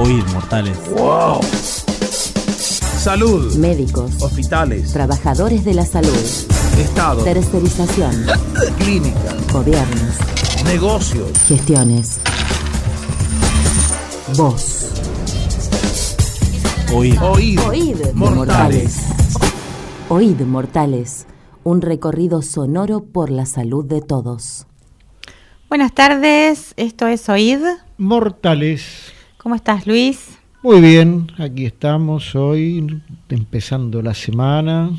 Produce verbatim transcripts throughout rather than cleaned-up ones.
Oíd, mortales. ¡Wow! Salud. Médicos. Hospitales. Trabajadores de la salud. Estado. Tercerización. Clínicas. Gobiernos. Negocios. Gestiones. Voz. Oíd. Oíd. Oíd, mortales. Oíd, mortales. Un recorrido sonoro por la salud de todos. Buenas tardes, esto es Oíd. Mortales. ¿Cómo estás, Luis? Muy bien, aquí estamos hoy, empezando la semana,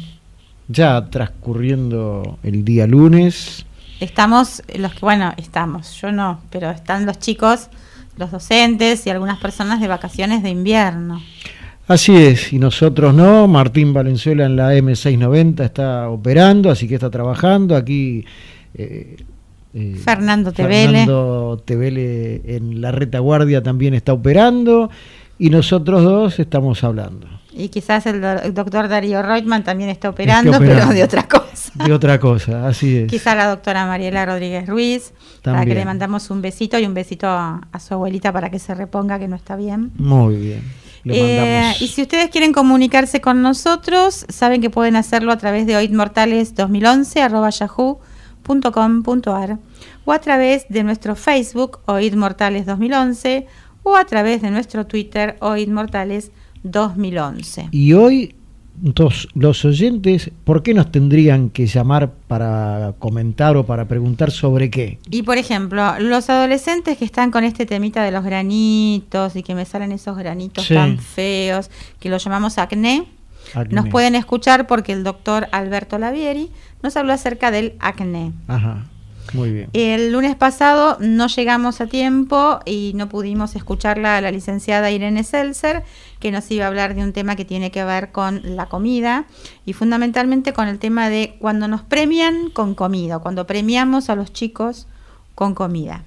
ya transcurriendo el día lunes. Estamos, los que, bueno, estamos, yo no, pero están los chicos, los docentes y algunas personas de vacaciones de invierno. Así es, y nosotros no. Martín Valenzuela en la eme seiscientos noventa está operando, así que está trabajando. Aquí eh, eh, Fernando Tevele. Fernando Tevele en la retaguardia también está operando, y nosotros dos estamos hablando. Y quizás el, do- el doctor Darío Reutemann también está operando, Esté operando. pero de otra cosa. De otra cosa, así es. Quizá la doctora Mariela Rodríguez Ruiz, para También. que le mandamos un besito y un besito a, a su abuelita para que se reponga, que no está bien. Muy bien. Le Eh, mandamos. y si ustedes quieren comunicarse con nosotros, saben que pueden hacerlo a través de oidmortales dos mil once arroba yahoo punto com punto ar o a través de nuestro Facebook oidmortales dos mil once o a través de nuestro Twitter oidmortales dos mil once. Y hoy, entonces, los oyentes, ¿por qué nos tendrían que llamar para comentar o para preguntar sobre qué? Y por ejemplo, los adolescentes que están con este temita de los granitos y que me salen esos granitos Sí. tan feos, que los llamamos acné, Acné. nos pueden escuchar porque el doctor Alberto Lavieri nos habló acerca del acné. Ajá, muy bien. El lunes pasado no llegamos a tiempo y no pudimos escucharla a la licenciada Irene Seltzer, que nos iba a hablar de un tema que tiene que ver con la comida y fundamentalmente con el tema de cuando nos premian con comida, cuando premiamos a los chicos con comida.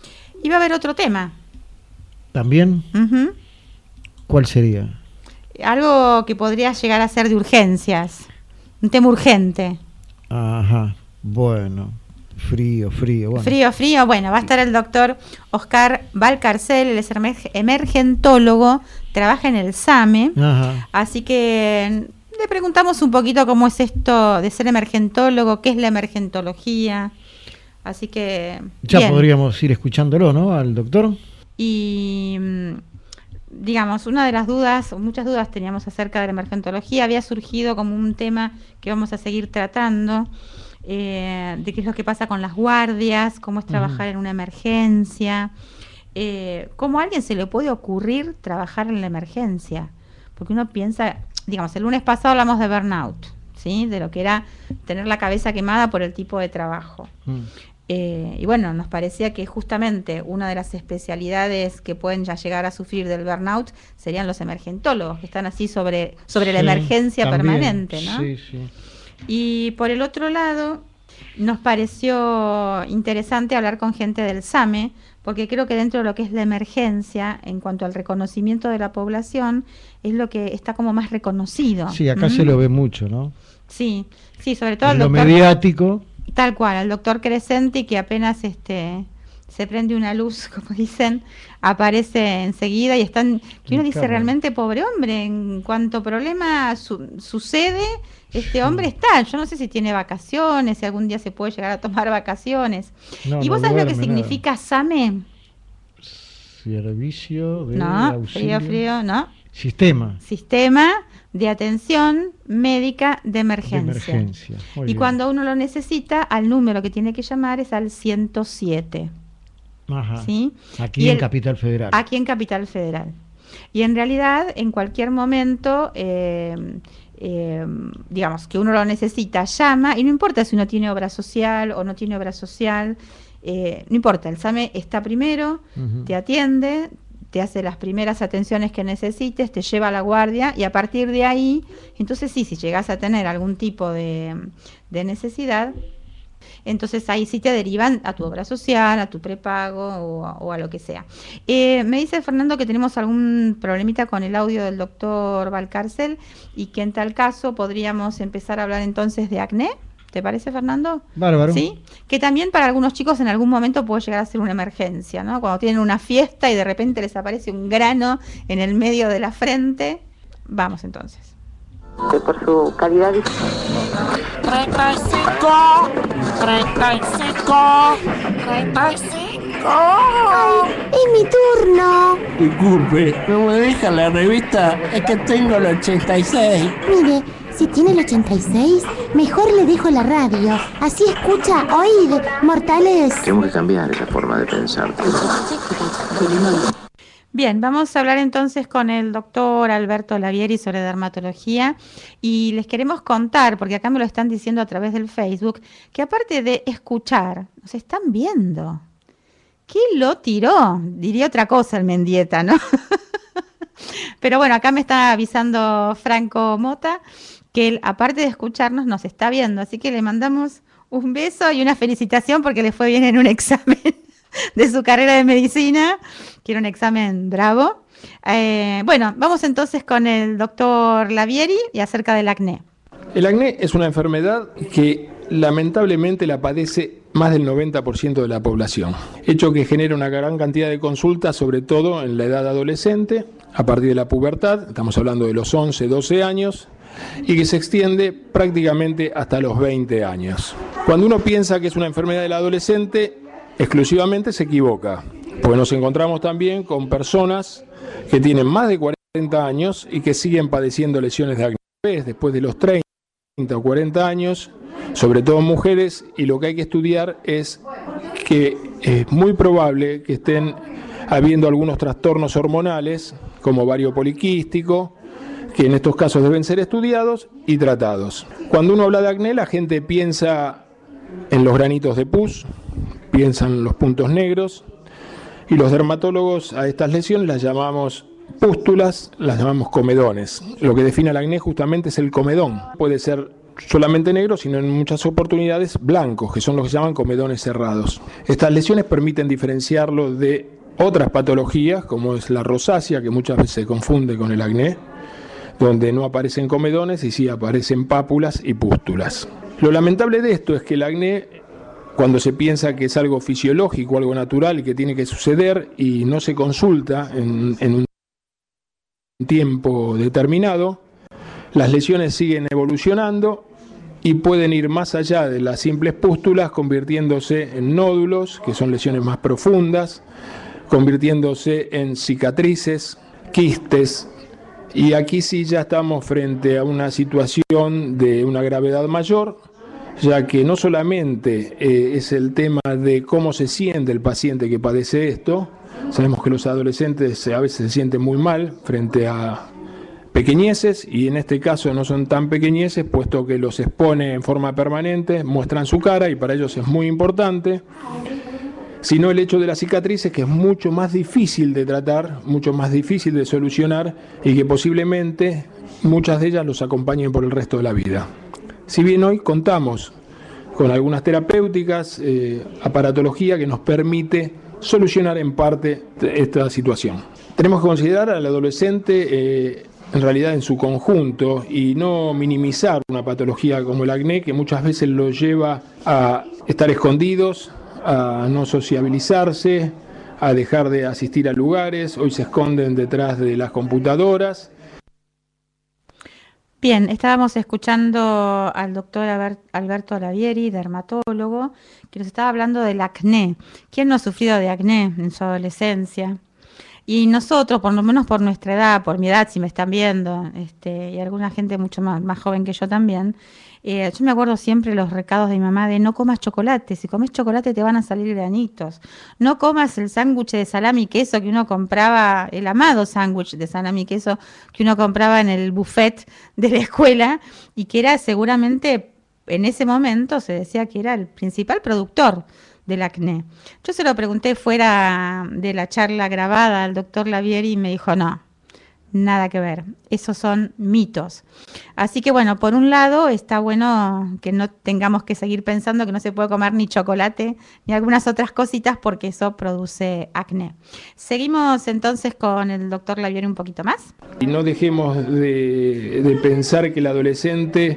Y va a haber otro tema. ¿También? Ujú. ¿Cuál sería? Algo que podría llegar a ser de urgencias, un tema urgente. Ajá, bueno, frío, frío. Bueno. Frío, frío. Bueno, va a estar el doctor Oscar Valcarcel, él es emerg- emergentólogo, trabaja en el SAME, Ajá. así que le preguntamos un poquito cómo es esto de ser emergentólogo, qué es la emergentología, así que Ya bien. podríamos ir escuchándolo, ¿no? Al doctor. Y mm, digamos, una de las dudas, o muchas dudas teníamos acerca de la emergentología, había surgido como un tema que vamos a seguir tratando, eh, de qué es lo que pasa con las guardias, cómo es trabajar Ujú. en una emergencia, eh, cómo a alguien se le puede ocurrir trabajar en la emergencia, porque uno piensa, digamos, el lunes pasado hablamos de burnout, ¿sí? De lo que era tener la cabeza quemada por el tipo de trabajo. Mm. Eh, y bueno, nos parecía que justamente una de las especialidades que pueden ya llegar a sufrir del burnout serían los emergentólogos, que están así sobre, sobre la Sí, emergencia también. permanente, ¿no? Sí, sí. Y por el otro lado, nos pareció interesante hablar con gente del SAME, porque creo que dentro de lo que es la emergencia, en cuanto al reconocimiento de la población, es lo que está como más reconocido. Sí, acá ¿Mm? se lo ve mucho, ¿no? Sí, sí, sobre todo En el lo doctor... mediático. Tal cual, el doctor Crescenti, que apenas este se prende una luz, como dicen, aparece enseguida y están, que uno En dice cama. realmente, pobre hombre, en cuanto problema su- sucede, este hombre está. Yo no sé si tiene vacaciones, si algún día se puede llegar a tomar vacaciones. No, ¿Y no vos sabés lo que duerme, nada. significa SAME? Servicio de No, auxilio. frío, frío, no. Sistema Sistema de atención médica de emergencia. de emergencia. Muy Y bien. cuando uno lo necesita, al número que tiene que llamar es al ciento siete. Ajá. ¿Sí? Aquí Y en el- Capital Federal. Aquí en Capital Federal. Y en realidad, en cualquier momento, eh, eh, digamos, que uno lo necesita, llama, y no importa si uno tiene obra social o no tiene obra social, eh, no importa, el SAME está primero, Ujú. te atiende, te hace las primeras atenciones que necesites, te lleva a la guardia, y a partir de ahí, entonces sí, si llegas a tener algún tipo de, de necesidad, entonces ahí sí te derivan a tu obra social, a tu prepago o, a- o a lo que sea. Eh, me dice Fernando que tenemos algún problemita con el audio del doctor Valcarcel y que en tal caso podríamos empezar a hablar entonces de acné. ¿Te parece, Fernando? Bárbaro. ¿Sí? Que también para algunos chicos en algún momento puede llegar a ser una emergencia, ¿no? Cuando tienen una fiesta y de repente les aparece un grano en el medio de la frente. Vamos entonces. Que por su calidad de... treinta y cinco, treinta y cinco, treinta y cinco. ¡Ay, es mi turno! Disculpe, no me deja la revista, es que tengo el ochenta y seis. Mire, si tiene el ochenta y seis, mejor le dejo la radio. Así escucha, oíd, mortales. Tenemos que cambiar esa forma de pensar. Bien, vamos a hablar entonces con el doctor Alberto Lavieri sobre dermatología y les queremos contar, porque acá me lo están diciendo a través del Facebook, que aparte de escuchar, nos están viendo. ¿Quién lo tiró? Diría otra cosa el Mendieta, ¿no? Pero bueno, acá me está avisando Franco Mota que él, aparte de escucharnos, nos está viendo, así que le mandamos un beso y una felicitación porque le fue bien en un examen de su carrera de medicina, que era un examen bravo. Eh, bueno, vamos entonces con el doctor Lavieri y acerca del acné. El acné es una enfermedad que lamentablemente la padece más del noventa por ciento de la población, hecho que genera una gran cantidad de consultas, sobre todo en la edad adolescente, a partir de la pubertad, estamos hablando de los once, doce años, y que se extiende prácticamente hasta los veinte años. Cuando uno piensa que es una enfermedad del adolescente, exclusivamente se equivoca, porque nos encontramos también con personas que tienen más de cuarenta años y que siguen padeciendo lesiones de acné después de los treinta o cuarenta años, sobre todo mujeres, y lo que hay que estudiar es que es muy probable que estén habiendo algunos trastornos hormonales, como ovario poliquístico, que en estos casos deben ser estudiados y tratados. Cuando uno habla de acné, la gente piensa en los granitos de pus, piensan los puntos negros, y los dermatólogos a estas lesiones las llamamos pústulas, las llamamos comedones. Lo que define el acné justamente es el comedón. Puede ser solamente negro, sino en muchas oportunidades blancos, que son los que se llaman comedones cerrados. Estas lesiones permiten diferenciarlo de otras patologías, como es la rosácea, que muchas veces se confunde con el acné, donde no aparecen comedones y sí aparecen pápulas y pústulas. Lo lamentable de esto es que el acné, cuando se piensa que es algo fisiológico, algo natural y que tiene que suceder y no se consulta en, en un tiempo determinado, las lesiones siguen evolucionando y pueden ir más allá de las simples pústulas, convirtiéndose en nódulos, que son lesiones más profundas, convirtiéndose en cicatrices, quistes, y aquí sí ya estamos frente a una situación de una gravedad mayor, ya que no solamente eh, es el tema de cómo se siente el paciente que padece esto. Sabemos que los adolescentes a veces se sienten muy mal frente a pequeñeces, y en este caso no son tan pequeñeces, puesto que los expone en forma permanente, muestran su cara y para ellos es muy importante, sino el hecho de las cicatrices, que es mucho más difícil de tratar, mucho más difícil de solucionar, y que posiblemente muchas de ellas los acompañen por el resto de la vida. Si bien hoy contamos con algunas terapéuticas, eh, aparatología que nos permite solucionar en parte esta situación. Tenemos que considerar al adolescente eh, en realidad en su conjunto y no minimizar una patología como el acné, que muchas veces lo lleva a estar escondidos, a no sociabilizarse, a dejar de asistir a lugares. Hoy se esconden detrás de las computadoras. Bien, estábamos escuchando al doctor Alberto Lavieri, dermatólogo, que nos estaba hablando del acné. ¿Quién no ha sufrido de acné en su adolescencia? Y nosotros, por lo menos por nuestra edad, por mi edad, si me están viendo, este, y alguna gente mucho más, más joven que yo también, eh, yo me acuerdo siempre los recados de mi mamá de no comas chocolate, si comes chocolate te van a salir granitos, no comas el sándwich de salami y queso que uno compraba, el amado sándwich de salami y queso que uno compraba en el buffet de la escuela, y que era seguramente, en ese momento se decía que era el principal productor del acné. Yo se lo pregunté fuera de la charla grabada al doctor Lavieri y me dijo no, nada que ver, esos son mitos. Así que bueno, por un lado está bueno que no tengamos que seguir pensando que no se puede comer ni chocolate ni algunas otras cositas porque eso produce acné. Seguimos entonces con el doctor Lavieri un poquito más. Y no dejemos de, de pensar que el adolescente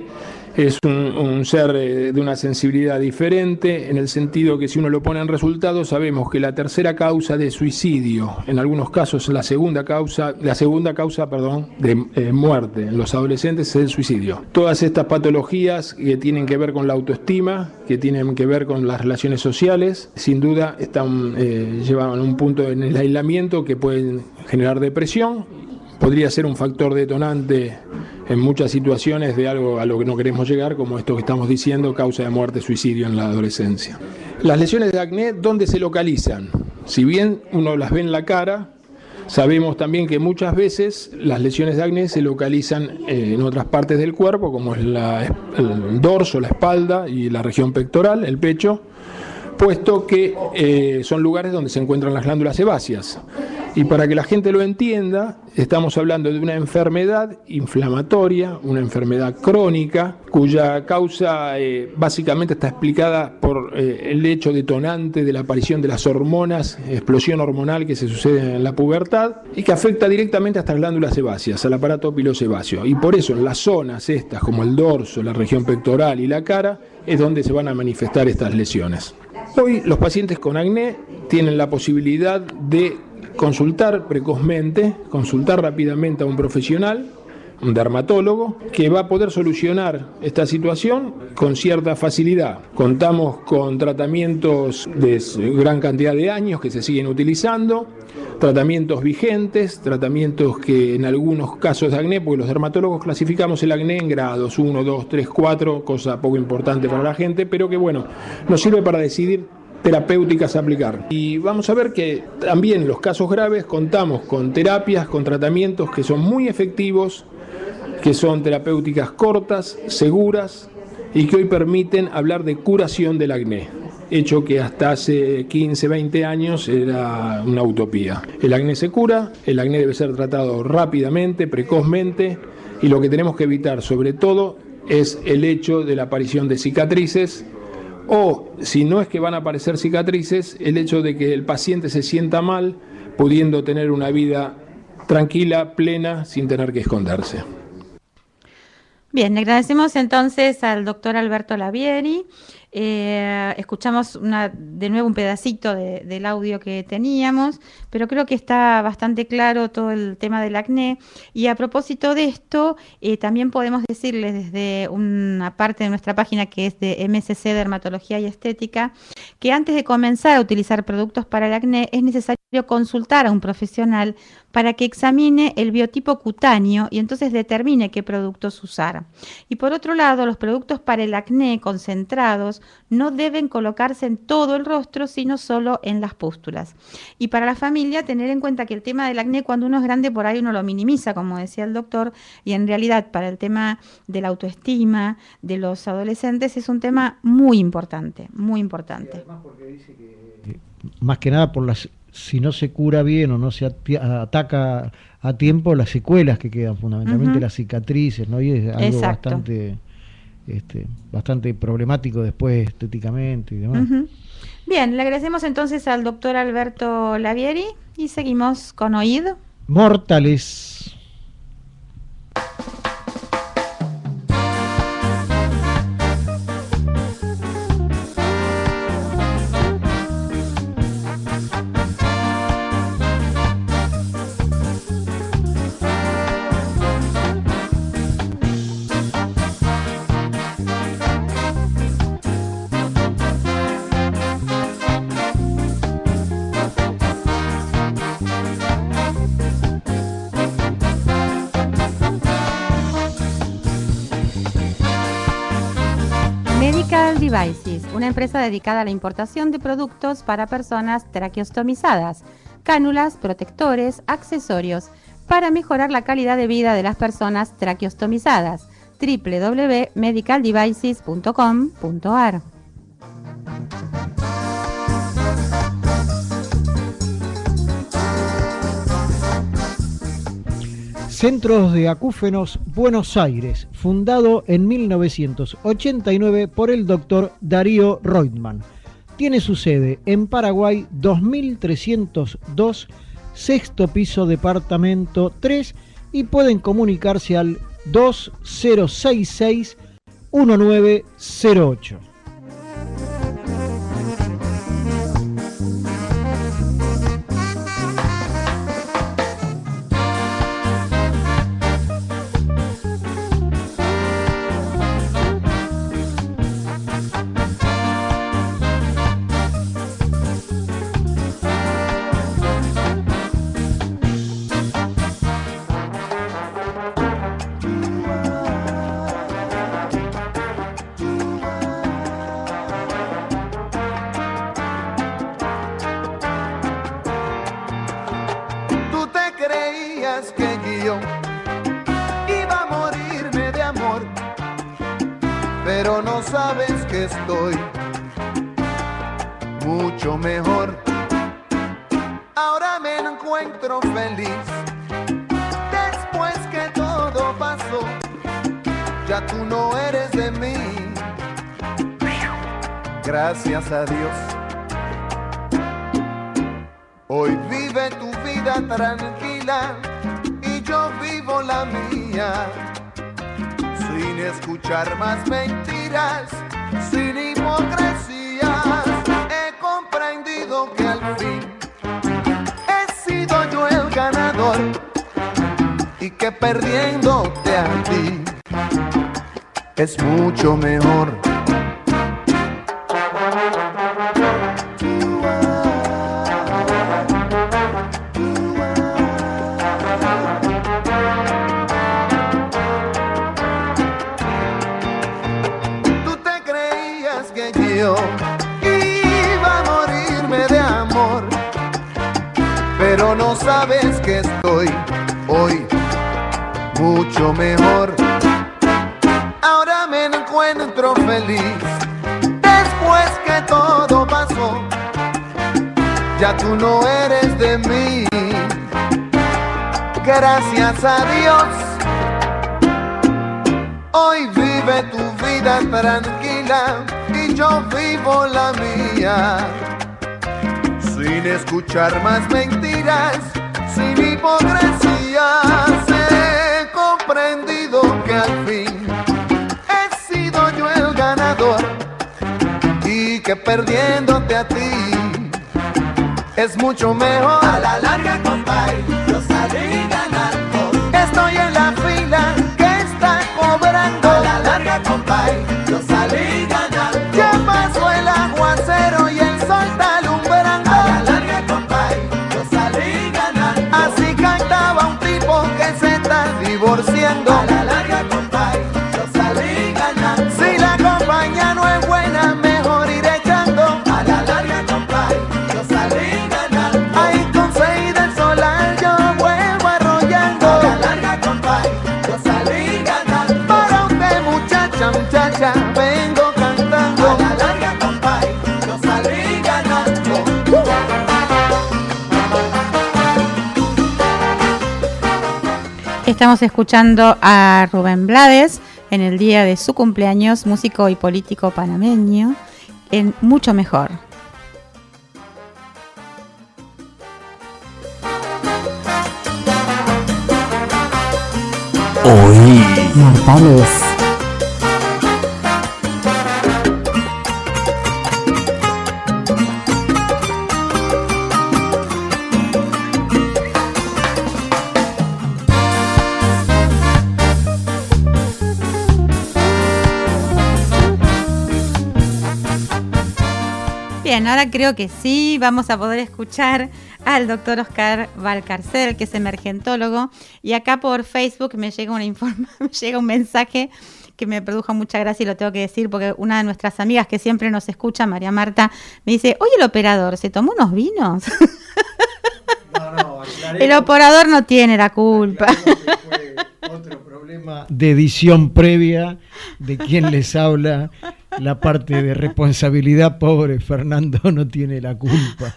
es un, un ser eh, de una sensibilidad diferente, en el sentido que si uno lo pone en resultados, sabemos que la tercera causa de suicidio, en algunos casos la segunda causa, la segunda causa, perdón, de eh, muerte en los adolescentes es el suicidio. Todas estas patologías que tienen que ver con la autoestima, que tienen que ver con las relaciones sociales, sin duda están eh, llevan a un punto en el aislamiento que pueden generar depresión. Podría ser un factor detonante en muchas situaciones de algo a lo que no queremos llegar, como esto que estamos diciendo, causa de muerte, suicidio en la adolescencia. Las lesiones de acné, ¿dónde se localizan? Si bien uno las ve en la cara, sabemos también que muchas veces las lesiones de acné se localizan en otras partes del cuerpo, como es la, el dorso, la espalda y la región pectoral, el pecho, puesto que eh, son lugares donde se encuentran las glándulas sebáceas. Y para que la gente lo entienda, estamos hablando de una enfermedad inflamatoria, una enfermedad crónica, cuya causa eh, básicamente está explicada por eh, el hecho detonante de la aparición de las hormonas, explosión hormonal que se sucede en la pubertad y que afecta directamente a estas glándulas sebáceas, al aparato pilosebáceo. Y por eso en las zonas estas, como el dorso, la región pectoral y la cara, es donde se van a manifestar estas lesiones. Hoy los pacientes con acné tienen la posibilidad de consultar precozmente, consultar rápidamente a un profesional, un dermatólogo, que va a poder solucionar esta situación con cierta facilidad. Contamos con tratamientos de gran cantidad de años que se siguen utilizando, tratamientos vigentes, tratamientos que en algunos casos de acné, porque los dermatólogos clasificamos el acné en grados uno, dos, tres, cuatro, cosa poco importante para la gente, pero que bueno, nos sirve para decidir terapéuticas a aplicar. Y vamos a ver que también en los casos graves contamos con terapias, con tratamientos que son muy efectivos, que son terapéuticas cortas, seguras y que hoy permiten hablar de curación del acné, hecho que hasta hace quince, veinte años era una utopía. El acné se cura, el acné debe ser tratado rápidamente, precozmente, y lo que tenemos que evitar sobre todo es el hecho de la aparición de cicatrices, o, si no es que van a aparecer cicatrices, el hecho de que el paciente se sienta mal, pudiendo tener una vida tranquila, plena, sin tener que esconderse. Bien, le agradecemos entonces al doctor Alberto Lavieri. Eh, escuchamos una, de nuevo un pedacito de, del audio que teníamos, pero creo que está bastante claro todo el tema del acné. Y a propósito de esto, eh, también podemos decirles desde una parte de nuestra página que es de M S C Dermatología y Estética, que antes de comenzar a utilizar productos para el acné es necesario consultar a un profesional para que examine el biotipo cutáneo y entonces determine qué productos usar. Y por otro lado, los productos para el acné concentrados no deben colocarse en todo el rostro, sino solo en las pústulas. Y para la familia, tener en cuenta que el tema del acné, cuando uno es grande, por ahí uno lo minimiza, como decía el doctor, y en realidad para el tema de la autoestima de los adolescentes es un tema muy importante, muy importante. Y además porque dice que, más que nada por las, si no se cura bien o no se ataca a tiempo, las secuelas que quedan, fundamentalmente uh-huh. las cicatrices, ¿no? Y es algo Exacto. bastante este, bastante problemático después estéticamente y demás. Uh-huh. Bien, le agradecemos entonces al doctor Alberto Lavieri y seguimos con OID Mortales. Medical Devices, una empresa dedicada a la importación de productos para personas traqueostomizadas, cánulas, protectores, accesorios, para mejorar la calidad de vida de las personas traqueostomizadas. doble u doble u doble u punto medical devices punto com punto a r. Centros de Acúfenos Buenos Aires, fundado en mil novecientos ochenta y nueve por el doctor Darío Reutemann. Tiene su sede en Paraguay dos mil trescientos dos, sexto piso, departamento tres, y pueden comunicarse al dos cero seis seis, uno nueve cero ocho. Pero no sabes que estoy mucho mejor. Ahora me encuentro feliz. Después que todo pasó, ya tú no eres de mí. Gracias a Dios. Hoy vive tu vida tranquila y yo vivo la mía. Sin escuchar más mentiras, sin hipocresías, he comprendido que al fin he sido yo el ganador y que perdiéndote a ti es mucho mejor. Iba a morirme de amor, pero no sabes que estoy hoy mucho mejor. Ahora me encuentro feliz. Después que todo pasó, ya tú no eres de mí. Gracias a Dios, hoy vive tu vida tranquila y yo vivo la mía, sin escuchar más mentiras, sin hipocresías. He comprendido que al fin he sido yo el ganador y que perdiéndote a ti es mucho mejor. A la larga, compadre, yo salí ganando. Estoy en la fila que está cobrando. A la larga, compadre, yo salí ganando. Ya pasó el aguacero y el sol está alumbrando. A la larga, compadre, yo salí ganando. Así cantaba un tipo que se está divorciando. A la larga, compadre, yo salí ganando. Si la compañía no es buena, mejor ir echando. A la larga, compadre, yo salí ganando. Ahí con seis del solar yo vuelvo arrollando. A la larga, compadre, yo salí ganando. Para usted, muchacha, muchacha, vengo cantando. A la larga, compadre, yo salí ganando. Estamos escuchando a Rubén Blades en el día de su cumpleaños, músico y político panameño, en Mucho Mejor. Hoy Mortales. Bien, ahora creo que sí, vamos a poder escuchar al doctor Oscar Valcarcel, que es emergentólogo, y acá por Facebook me llega una informa, me llega un mensaje que me produjo mucha gracia y lo tengo que decir porque una de nuestras amigas que siempre nos escucha, María Marta, me dice, oye, el operador, ¿se tomó unos vinos? No, no, el operador no tiene la culpa. Fue otro problema de edición previa de quien les habla. La parte de responsabilidad, pobre Fernando no tiene la culpa.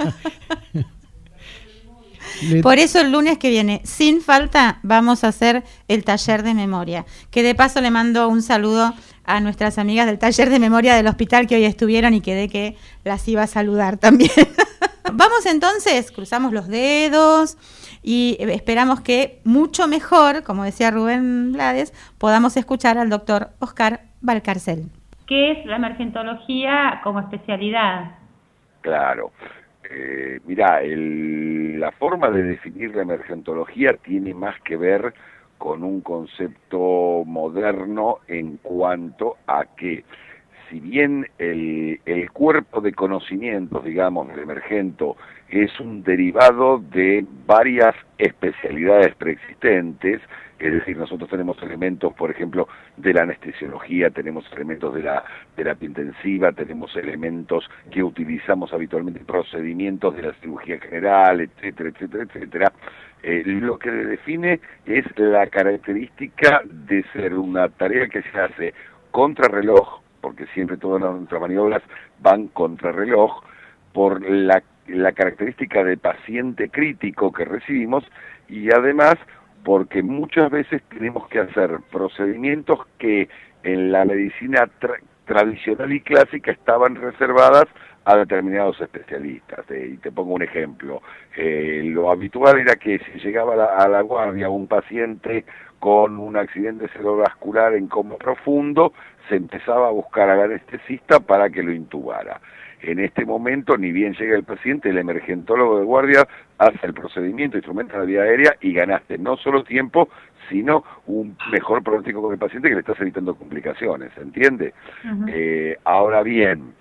Le... Por eso el lunes que viene, sin falta, vamos a hacer el taller de memoria. Que de paso le mando un saludo a nuestras amigas del taller de memoria del hospital que hoy estuvieron y quedé que las iba a saludar también. Vamos entonces, cruzamos los dedos y esperamos que mucho mejor, como decía Rubén Blades, podamos escuchar al doctor Oscar Valcárcel. ¿Qué es la emergentología como especialidad? Claro. Eh, mirá, el, la forma de definir la emergentología tiene más que ver con un concepto moderno en cuanto a que, si bien el, el cuerpo de conocimientos, digamos, del emergento es un derivado de varias especialidades preexistentes, es decir, nosotros tenemos elementos, por ejemplo, de la anestesiología, tenemos elementos de la terapia intensiva, tenemos elementos que utilizamos habitualmente en procedimientos de la cirugía general, etcétera, etcétera, etcétera. Eh, lo que define es la característica de ser una tarea que se hace contrarreloj, porque siempre todas nuestras maniobras van contrarreloj, por la, la característica de paciente crítico que recibimos, y además porque muchas veces tenemos que hacer procedimientos que en la medicina tra tradicional y clásica estaban reservadas a determinados especialistas. Eh, y te pongo un ejemplo. Eh, lo habitual era que si llegaba a la, a la guardia un paciente con un accidente cerebrovascular en coma profundo, se empezaba a buscar al anestesista para que lo intubara. En este momento, ni bien llega el paciente, el emergentólogo de guardia hace el procedimiento, instrumenta la vía aérea y ganaste no solo tiempo, sino un mejor pronóstico con el paciente que le estás evitando complicaciones, ¿entiende? Uh-huh. eh, ahora bien,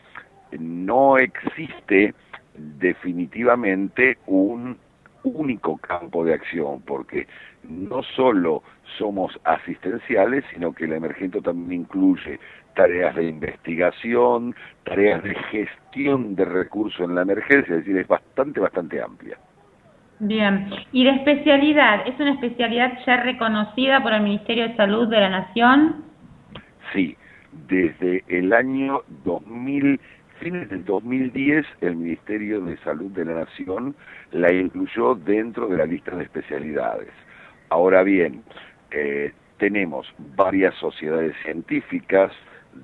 no existe definitivamente un único campo de acción, porque no solo somos asistenciales, sino que el emergento también incluye tareas de investigación, tareas de gestión de recursos en la emergencia, es decir, es bastante, bastante amplia. Bien, y de especialidad, ¿es una especialidad ya reconocida por el Ministerio de Salud de la Nación? Sí, desde el año dos mil, fines del dos mil diez, el Ministerio de Salud de la Nación la incluyó dentro de la lista de especialidades. Ahora bien, eh, tenemos varias sociedades científicas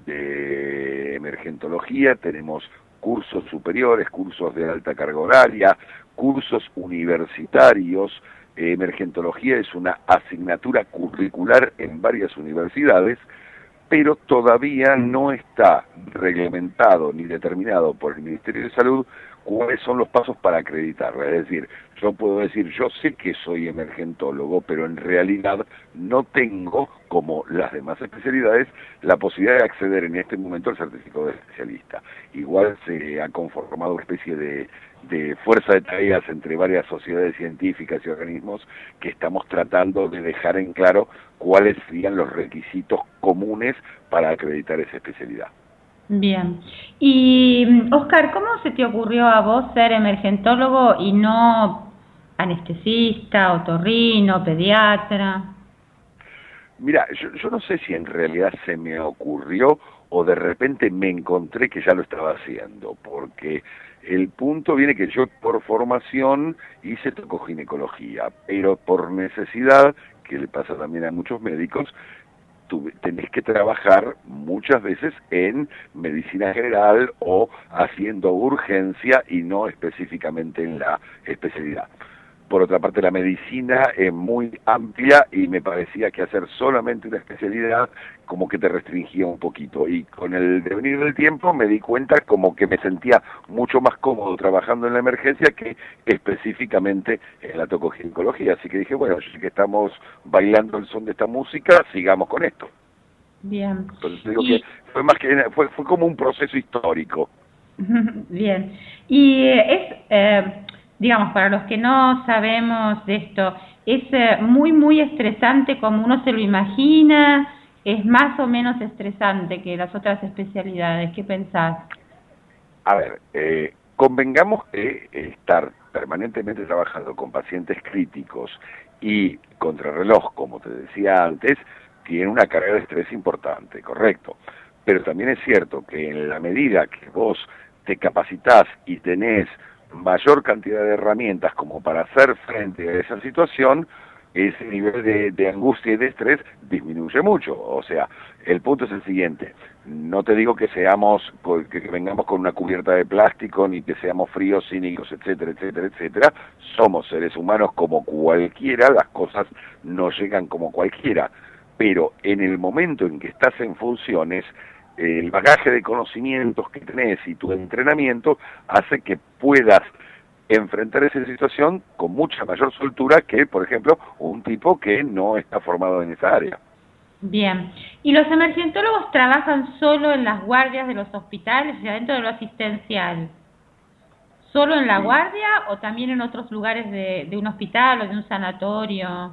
de emergentología, tenemos cursos superiores, cursos de alta carga horaria, cursos universitarios. Eh, emergentología es una asignatura curricular en varias universidades, pero todavía no está reglamentado ni determinado por el Ministerio de Salud cuáles son los pasos para acreditarla. Es decir, yo puedo decir, yo sé que soy emergentólogo, pero en realidad no tengo, como las demás especialidades, la posibilidad de acceder en este momento al certificado de especialista. Igual se ha conformado una especie de, de fuerza de tareas entre varias sociedades científicas y organismos que estamos tratando de dejar en claro cuáles serían los requisitos comunes para acreditar esa especialidad. Bien. Y, Oscar, ¿cómo se te ocurrió a vos ser emergentólogo y no anestesista, otorrino, pediatra? Mira, yo, yo no sé si en realidad se me ocurrió o de repente me encontré que ya lo estaba haciendo, porque el punto viene que yo por formación hice tocoginecología, pero por necesidad, que le pasa también a muchos médicos, Tú tenés que trabajar muchas veces en medicina general o haciendo urgencia y no específicamente en la especialidad. Por otra parte, la medicina es muy amplia y me parecía que hacer solamente una especialidad como que te restringía un poquito. Y con el devenir del tiempo me di cuenta como que me sentía mucho más cómodo trabajando en la emergencia que específicamente en la tocoginecología. Así que dije, bueno, ya que estamos bailando el son de esta música, sigamos con esto. Bien. Entonces digo y... que fue más que fue, fue como un proceso histórico. Bien. Y es... Eh... digamos, para los que no sabemos de esto, ¿es eh, muy, muy estresante como uno se lo imagina? ¿Es más o menos estresante que las otras especialidades? ¿Qué pensás? A ver, eh, convengamos que estar permanentemente trabajando con pacientes críticos y contrarreloj, como te decía antes, tiene una carga de estrés importante, correcto. Pero también es cierto que en la medida que vos te capacitás y tenés mayor cantidad de herramientas como para hacer frente a esa situación, ese nivel de, de angustia y de estrés disminuye mucho. O sea, el punto es el siguiente, no te digo que seamos, que vengamos con una cubierta de plástico, ni que seamos fríos, cínicos, etcétera, etcétera, etcétera, somos seres humanos como cualquiera, las cosas no llegan como cualquiera, pero en el momento en que estás en funciones, el bagaje de conocimientos que tenés y tu entrenamiento hace que puedas enfrentar esa situación con mucha mayor soltura que, por ejemplo, un tipo que no está formado en esa área. Bien. ¿Y los emergentólogos trabajan solo en las guardias de los hospitales, o sea, dentro de lo asistencial? ¿Solo en la guardia o también en otros lugares de, de un hospital o de un sanatorio?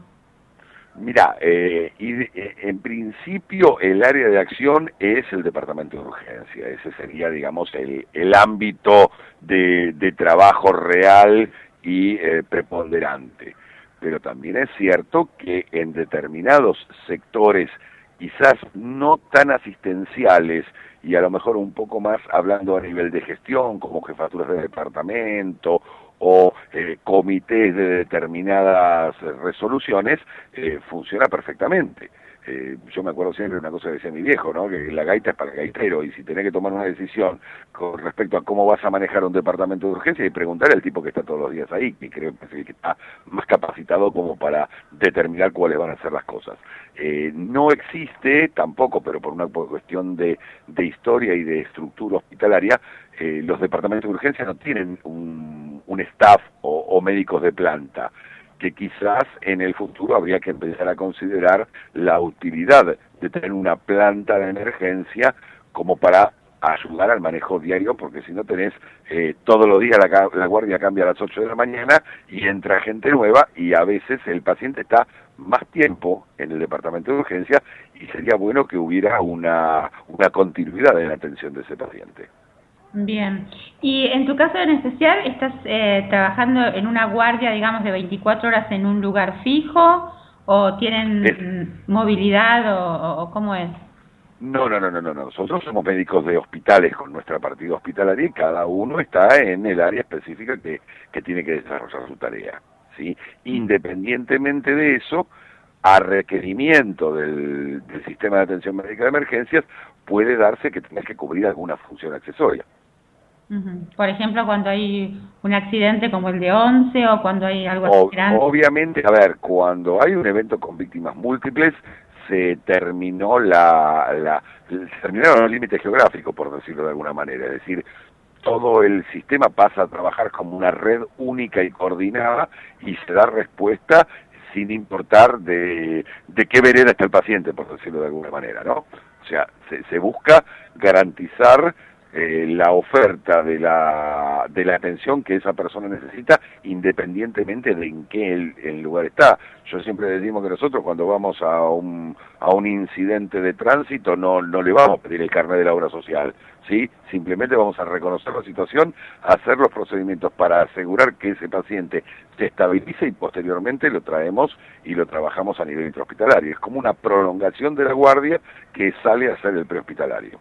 Mira, eh, y de, eh, en principio el área de acción es el departamento de urgencia, ese sería, digamos, el, el ámbito de, de trabajo real y eh, preponderante. Pero también es cierto que en determinados sectores, quizás no tan asistenciales, y a lo mejor un poco más hablando a nivel de gestión, como jefaturas de departamento, o eh, comités de determinadas resoluciones, eh, funciona perfectamente. Eh, yo me acuerdo siempre de una cosa que decía mi viejo, ¿no? Que la gaita es para el gaitero, y si tenés que tomar una decisión con respecto a cómo vas a manejar un departamento de urgencia, y preguntar al tipo que está todos los días ahí, que creo que está más capacitado como para determinar cuáles van a ser las cosas. Eh, no existe tampoco, pero por una cuestión de, de historia y de estructura hospitalaria, eh, los departamentos de urgencia no tienen un, un staff o, o médicos de planta, que quizás en el futuro habría que empezar a considerar la utilidad de tener una planta de emergencia como para ayudar al manejo diario, porque si no tenés eh, todos los días la, la guardia cambia a las ocho de la mañana y entra gente nueva, y a veces el paciente está más tiempo en el departamento de urgencia, y sería bueno que hubiera una, una continuidad en la atención de ese paciente. Bien. Y en tu caso en especial, ¿estás eh, trabajando en una guardia, digamos, de veinticuatro horas en un lugar fijo? ¿O tienen es... movilidad? O, ¿O cómo es? No, no, no, no, no. Nosotros somos médicos de hospitales con nuestra partida hospitalaria, y cada uno está en el área específica que, que tiene que desarrollar su tarea, ¿sí? Independientemente de eso, a requerimiento del, del sistema de atención médica de emergencias, puede darse que tengas que cubrir alguna función accesoria. Uh-huh. Por ejemplo, cuando hay un accidente como el de once, o cuando hay algo así grande. Obviamente, a ver, cuando hay un evento con víctimas múltiples, se terminó la, la se terminaron los límites geográficos, por decirlo de alguna manera, es decir, todo el sistema pasa a trabajar como una red única y coordinada, y se da respuesta sin importar de, de qué vereda está el paciente, por decirlo de alguna manera, ¿no? O sea, se, se busca garantizar eh, la oferta de la, de la atención que esa persona necesita, independientemente de en qué el, el lugar está. Yo siempre decimos que nosotros, cuando vamos a un, a un incidente de tránsito, no, no le vamos a pedir el carnet de la obra social, ¿sí? Simplemente vamos a reconocer la situación, hacer los procedimientos para asegurar que ese paciente se estabilice, y posteriormente lo traemos y lo trabajamos a nivel intrahospitalario. Es como una prolongación de la guardia que sale a ser el prehospitalario.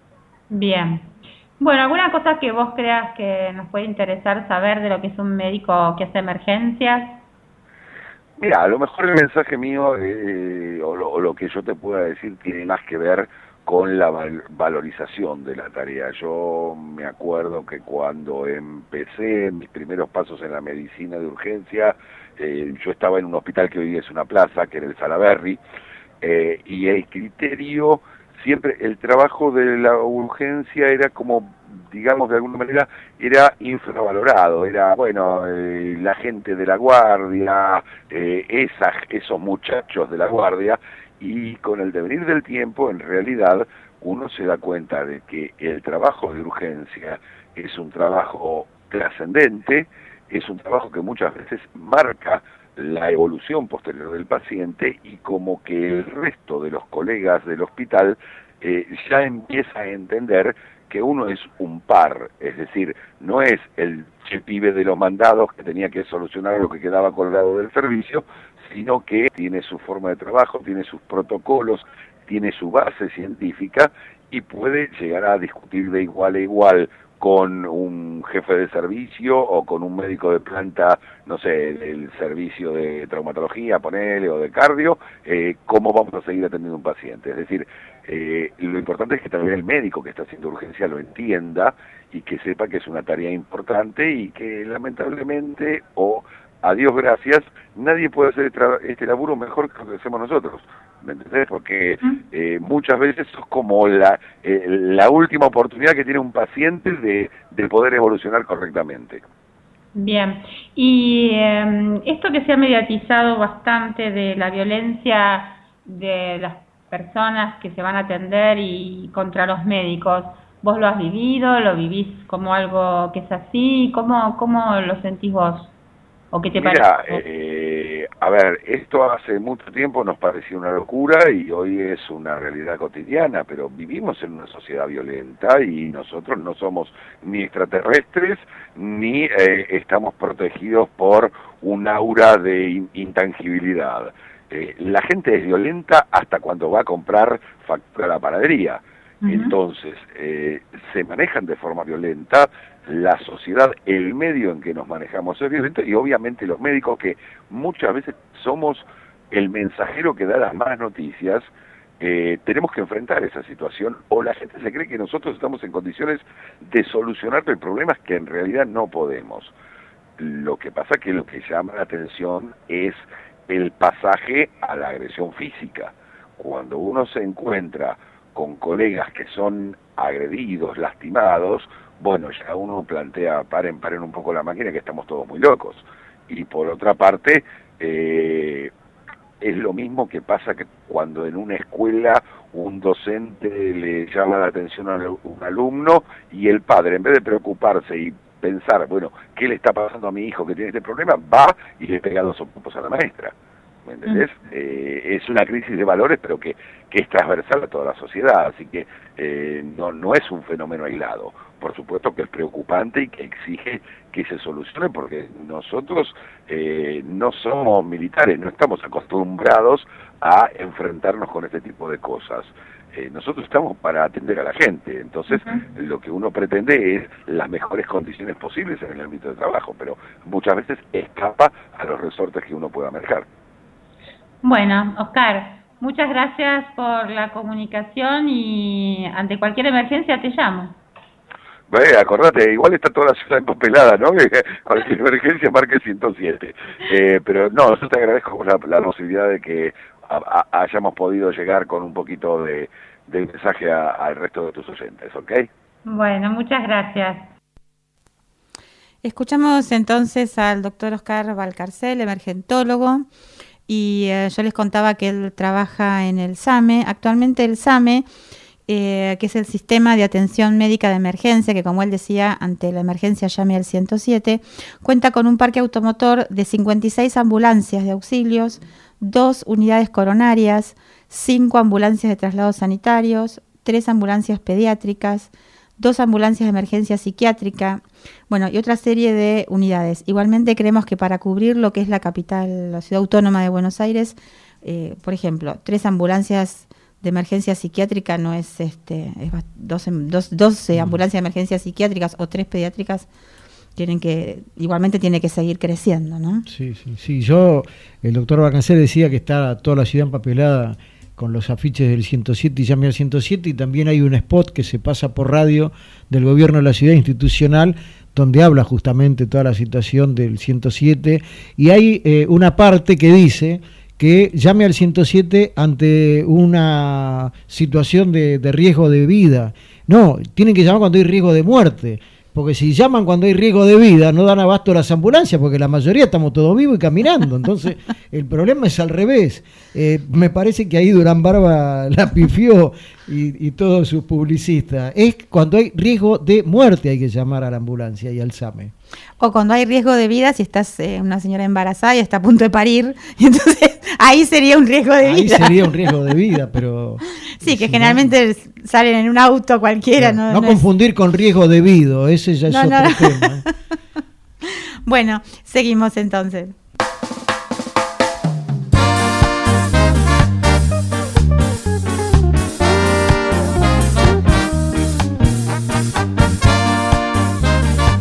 Bien. Bueno, ¿alguna cosa que vos creas que nos puede interesar saber de lo que es un médico que hace emergencias? Mira, a lo mejor el mensaje mío eh, o, lo, o lo que yo te pueda decir tiene más que ver con la val valorización de la tarea. Yo me acuerdo que cuando empecé mis primeros pasos en la medicina de urgencia, eh, yo estaba en un hospital que hoy día es una plaza, que era el Salaberry, eh, y el criterio, siempre el trabajo de la urgencia era como, digamos, de alguna manera, era infravalorado, era, bueno, eh, la gente de la guardia, eh, esas, esos muchachos de la guardia, y con el devenir del tiempo, en realidad, uno se da cuenta de que el trabajo de urgencia es un trabajo trascendente, es un trabajo que muchas veces marca la evolución posterior del paciente, y como que el resto de los colegas del hospital eh, ya empieza a entender que uno es un par, es decir, no es el che pibe de los mandados que tenía que solucionar lo que quedaba colgado del servicio, sino que tiene su forma de trabajo, tiene sus protocolos, tiene su base científica, y puede llegar a discutir de igual a igual con un jefe de servicio o con un médico de planta, no sé, el servicio de traumatología, ponele, o de cardio, eh, cómo vamos a seguir atendiendo a un paciente. Es decir, eh, lo importante es que también el médico que está haciendo urgencia lo entienda y que sepa que es una tarea importante y que lamentablemente, o a Dios gracias, nadie puede hacer este laburo mejor que lo que hacemos nosotros. ¿Me entendés? Porque eh, muchas veces es como la eh, la última oportunidad que tiene un paciente de, de poder evolucionar correctamente. Bien, y eh, esto que se ha mediatizado bastante de la violencia de las personas que se van a atender y contra los médicos, ¿vos lo has vivido? ¿Lo vivís como algo que es así? ¿Cómo, cómo lo sentís vos? ¿O qué te Mira, parece? Eh, a ver, esto hace mucho tiempo nos parecía una locura y hoy es una realidad cotidiana, pero vivimos en una sociedad violenta y nosotros no somos ni extraterrestres ni eh, estamos protegidos por un aura de in- intangibilidad. Eh, la gente es violenta hasta cuando va a comprar factura a la panadería. Uh-huh. Entonces, eh, se manejan de forma violenta, la sociedad, el medio en que nos manejamos es violento y obviamente los médicos, que muchas veces somos el mensajero que da las malas noticias, eh, tenemos que enfrentar esa situación, o la gente se cree que nosotros estamos en condiciones de solucionar el problema que en realidad no podemos. Lo que pasa que lo que llama la atención es el pasaje a la agresión física. Cuando uno se encuentra con colegas que son agredidos, lastimados, bueno, ya uno plantea, paren, paren un poco la máquina, que estamos todos muy locos. Y por otra parte, eh, es lo mismo que pasa que cuando en una escuela un docente le llama la atención a un alumno y el padre, en vez de preocuparse y pensar, bueno, ¿qué le está pasando a mi hijo que tiene este problema?, va y le pega dos sopapos a la maestra. ¿Me entendés? Uh-huh. Eh, es una crisis de valores, pero que, que es transversal a toda la sociedad, así que eh, no, no es un fenómeno aislado. Por supuesto que es preocupante y que exige que se solucione, porque nosotros eh, no somos militares, no estamos acostumbrados a enfrentarnos con este tipo de cosas. Eh, nosotros estamos para atender a la gente, entonces uh-huh. lo que uno pretende es las mejores condiciones posibles en el ámbito de trabajo, pero muchas veces escapa a los resortes que uno pueda manejar. Bueno, Oscar, muchas gracias por la comunicación y ante cualquier emergencia te llamo. Ve, acordate, igual está toda la ciudad empapelada, ¿no? Cualquier emergencia marque ciento siete. Eh, pero no, yo te agradezco la, la posibilidad de que a, a, hayamos podido llegar con un poquito de, de mensaje a, al resto de tus oyentes, ¿ok? Bueno, muchas gracias. Escuchamos entonces al doctor Oscar Valcarcel, emergentólogo. Y eh, yo les contaba que él trabaja en el SAME. Actualmente el SAME, eh, que es el Sistema de Atención Médica de Emergencia, que como él decía, ante la emergencia llame al ciento siete, cuenta con un parque automotor de cincuenta y seis ambulancias de auxilios, dos unidades coronarias, cinco ambulancias de traslados sanitarios, tres ambulancias pediátricas, dos ambulancias de emergencia psiquiátrica, bueno, y otra serie de unidades. Igualmente creemos que para cubrir lo que es la capital, la ciudad autónoma de Buenos Aires, eh, por ejemplo, tres ambulancias de emergencia psiquiátrica no es, este, es doce, dos, doce ambulancias de emergencia psiquiátricas o tres pediátricas, tienen que, igualmente tiene que seguir creciendo, ¿no? Sí, sí, sí. Yo, el doctor Valcarcel decía que está toda la ciudad empapelada con los afiches del ciento siete y llame al ciento siete, y también hay un spot que se pasa por radio del gobierno de la ciudad institucional donde habla justamente toda la situación del ciento siete, y hay eh, una parte que dice que llame al ciento siete ante una situación de, de riesgo de vida. No, tienen que llamar cuando hay riesgo de muerte, porque si llaman cuando hay riesgo de vida, no dan abasto a las ambulancias, porque la mayoría estamos todos vivos y caminando. Entonces, el problema es al revés. Eh, me parece que ahí Durán Barba la pifió y, y todos sus publicistas. Es cuando hay riesgo de muerte hay que llamar a la ambulancia y al SAME. O cuando hay riesgo de vida, si estás eh, una señora embarazada y está a punto de parir, y entonces ahí sería un riesgo de ahí vida. Ahí sería un riesgo de vida, pero... Sí, que si generalmente no, salen en un auto cualquiera. No, no, no, no confundir es... con riesgo debido, ese ya no, es no, otro no. tema. Bueno, seguimos entonces.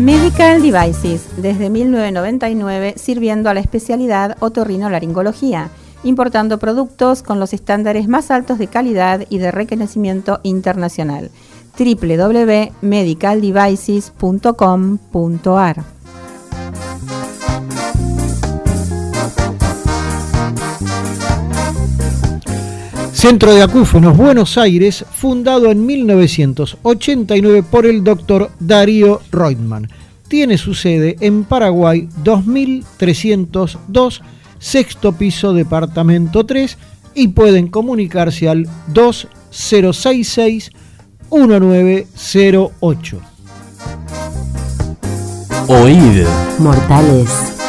Medical Devices, desde mil novecientos noventa y nueve, sirviendo a la especialidad otorrinolaringología, importando productos con los estándares más altos de calidad y de reconocimiento internacional. doble u doble u doble u punto medical devices punto com punto a r. Centro de Acúfenos Buenos Aires, fundado en mil novecientos ochenta y nueve por el doctor Darío Reutemann. Tiene su sede en Paraguay dos mil trescientos dos, sexto piso, departamento tres, y pueden comunicarse al dos cero seis seis, uno nueve cero ocho. Oíd. Mortales.